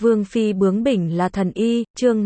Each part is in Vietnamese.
Vương phi bướng bỉnh là thần y, chương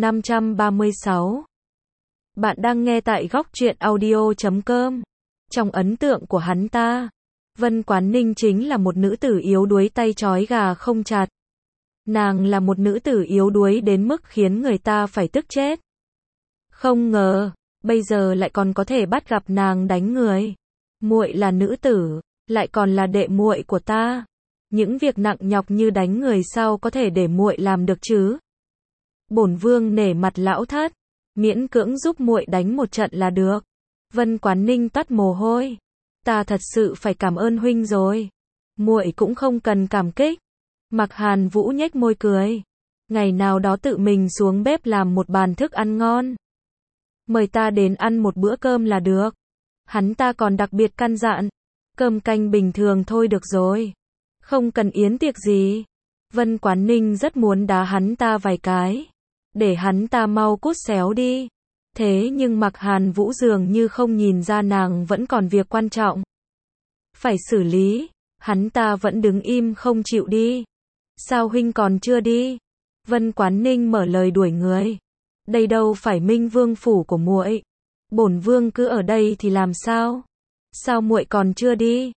536. Bạn đang nghe tại góc truyện audio.com. Trong ấn tượng của hắn ta, Vân Quán Ninh chính là một nữ tử yếu đuối tay trói gà không chặt. Nàng là một nữ tử yếu đuối đến mức khiến người ta phải tức chết. Không ngờ, bây giờ lại còn có thể bắt gặp nàng đánh người. Muội là nữ tử, lại còn là đệ muội của ta. Những việc nặng nhọc như đánh người sao có thể để muội làm được chứ? Bổn vương nể mặt lão thất, miễn cưỡng giúp muội đánh một trận là được. Vân Quán Ninh toát mồ hôi. Ta thật sự phải cảm ơn huynh rồi. Muội cũng không cần cảm kích. Mạc Hàn Vũ nhếch môi cười. Ngày nào đó tự mình xuống bếp làm một bàn thức ăn ngon. Mời ta đến ăn một bữa cơm là được. Hắn ta còn đặc biệt căn dặn. Cơm canh bình thường thôi được rồi. Không cần yến tiệc gì. Vân Quán Ninh rất muốn đá hắn ta vài cái. Để hắn ta mau cút xéo đi. Thế nhưng Mạc Hàn Vũ dường như không nhìn ra nàng vẫn còn việc quan trọng phải xử lý. Hắn ta vẫn đứng im không chịu đi. Sao huynh còn chưa đi? Vân Quán Ninh mở lời đuổi người. Đây đâu phải Minh Vương phủ của muội. Bổn vương cứ ở đây thì làm sao? Sao muội còn chưa đi?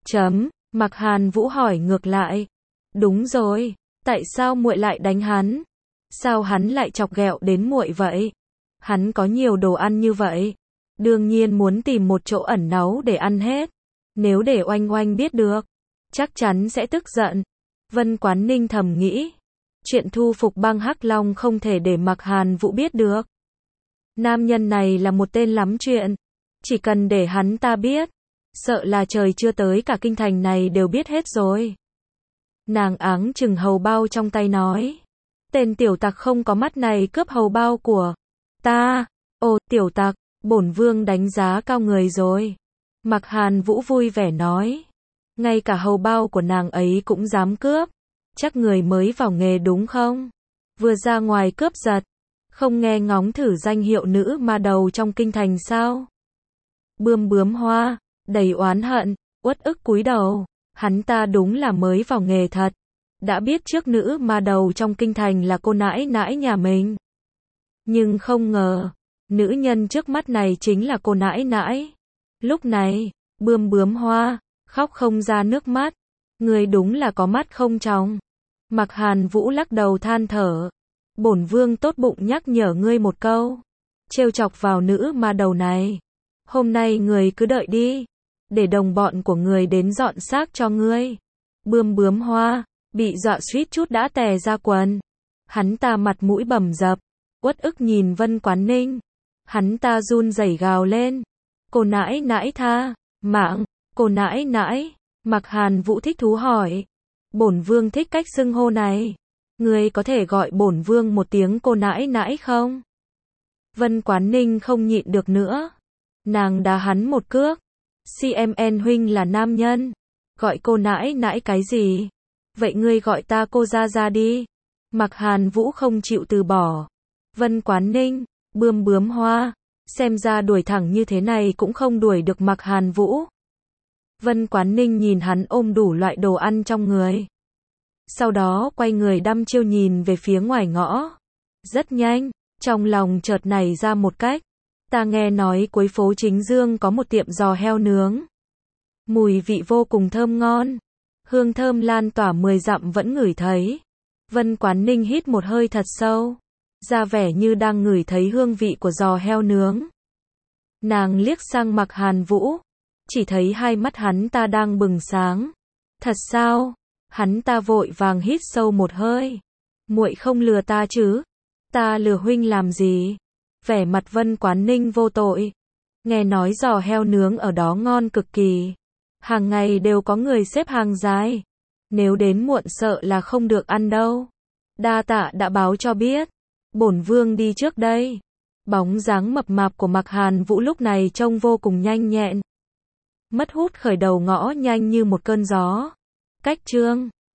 Mạc Hàn Vũ hỏi ngược lại. Đúng rồi, tại sao muội lại đánh hắn? Sao hắn lại chọc ghẹo đến muội vậy? Hắn có nhiều đồ ăn như vậy, đương nhiên muốn tìm một chỗ ẩn náu để ăn hết. Nếu để Oanh Oanh biết được, chắc chắn sẽ tức giận. Vân Quán Ninh thầm nghĩ, chuyện thu phục băng Hắc Long không thể để Mạc Hàn Vũ biết được. Nam nhân này là một tên lắm chuyện, chỉ cần để hắn ta biết, sợ là trời chưa tới cả kinh thành này đều biết hết rồi. Nàng áng chừng hầu bao trong tay nói, tên tiểu tặc không có mắt này cướp hầu bao của ta. Ồ, tiểu tặc, bổn vương đánh giá cao người rồi. Mạc Hàn Vũ vui vẻ nói, ngay cả hầu bao của nàng ấy cũng dám cướp. Chắc người mới vào nghề đúng không? Vừa ra ngoài cướp giật, không nghe ngóng thử danh hiệu nữ ma đầu trong kinh thành sao? Bướm hoa, đầy oán hận, uất ức cúi đầu. Hắn ta đúng là mới vào nghề thật. Đã biết trước nữ ma đầu trong kinh thành là cô nãi nãi nhà mình. Nhưng không ngờ, nữ nhân trước mắt này chính là cô nãi nãi. Lúc này, bướm hoa, khóc không ra nước mắt. Người đúng là có mắt không tròng. Mạc Hàn Vũ lắc đầu than thở. Bổn vương tốt bụng nhắc nhở ngươi một câu. Trêu chọc vào nữ ma đầu này. Hôm nay người cứ đợi đi. Để đồng bọn của người đến dọn xác cho ngươi. Bướm hoa, bị dọa suýt chút đã tè ra quần. Hắn ta mặt mũi bầm dập, uất ức nhìn Vân Quán Ninh. Hắn ta run rẩy gào lên. Cô nãi nãi tha, mạng, cô nãi nãi. Mạc Hàn Vũ thích thú hỏi. Bổn vương thích cách xưng hô này. Ngươi có thể gọi bổn vương một tiếng cô nãi nãi không? Vân Quán Ninh không nhịn được nữa. Nàng đá hắn một cước. CMN huynh là nam nhân. Gọi cô nãi nãi cái gì? Vậy ngươi gọi ta cô ra ra đi. Mạc Hàn Vũ không chịu từ bỏ. Vân Quán Ninh, bướm hoa. Xem ra đuổi thẳng như thế này cũng không đuổi được Mạc Hàn Vũ. Vân Quán Ninh nhìn hắn ôm đủ loại đồ ăn trong người. Sau đó quay người đăm chiêu nhìn về phía ngoài ngõ. Rất nhanh, trong lòng chợt nảy ra một cách. Ta nghe nói cuối phố Chính Dương có một tiệm giò heo nướng. Mùi vị vô cùng thơm ngon. Hương thơm lan tỏa 10 dặm vẫn ngửi thấy. Vân Quán Ninh hít một hơi thật sâu. Ra vẻ như đang ngửi thấy hương vị của giò heo nướng. Nàng liếc sang Mạc Hàn Vũ. Chỉ thấy hai mắt hắn ta đang bừng sáng. Thật sao? Hắn ta vội vàng hít sâu một hơi. Muội không lừa ta chứ? Ta lừa huynh làm gì? Vẻ mặt Vân Quán Ninh vô tội. Nghe nói giò heo nướng ở đó ngon cực kỳ. Hàng ngày đều có người xếp hàng dài. Nếu đến muộn sợ là không được ăn đâu. Đa tạ đã báo cho biết. Bổn vương đi trước đây. Bóng dáng mập mạp của Mạc Hàn Vũ lúc này trông vô cùng nhanh nhẹn. Mất hút khởi đầu ngõ nhanh như một cơn gió. Cách chương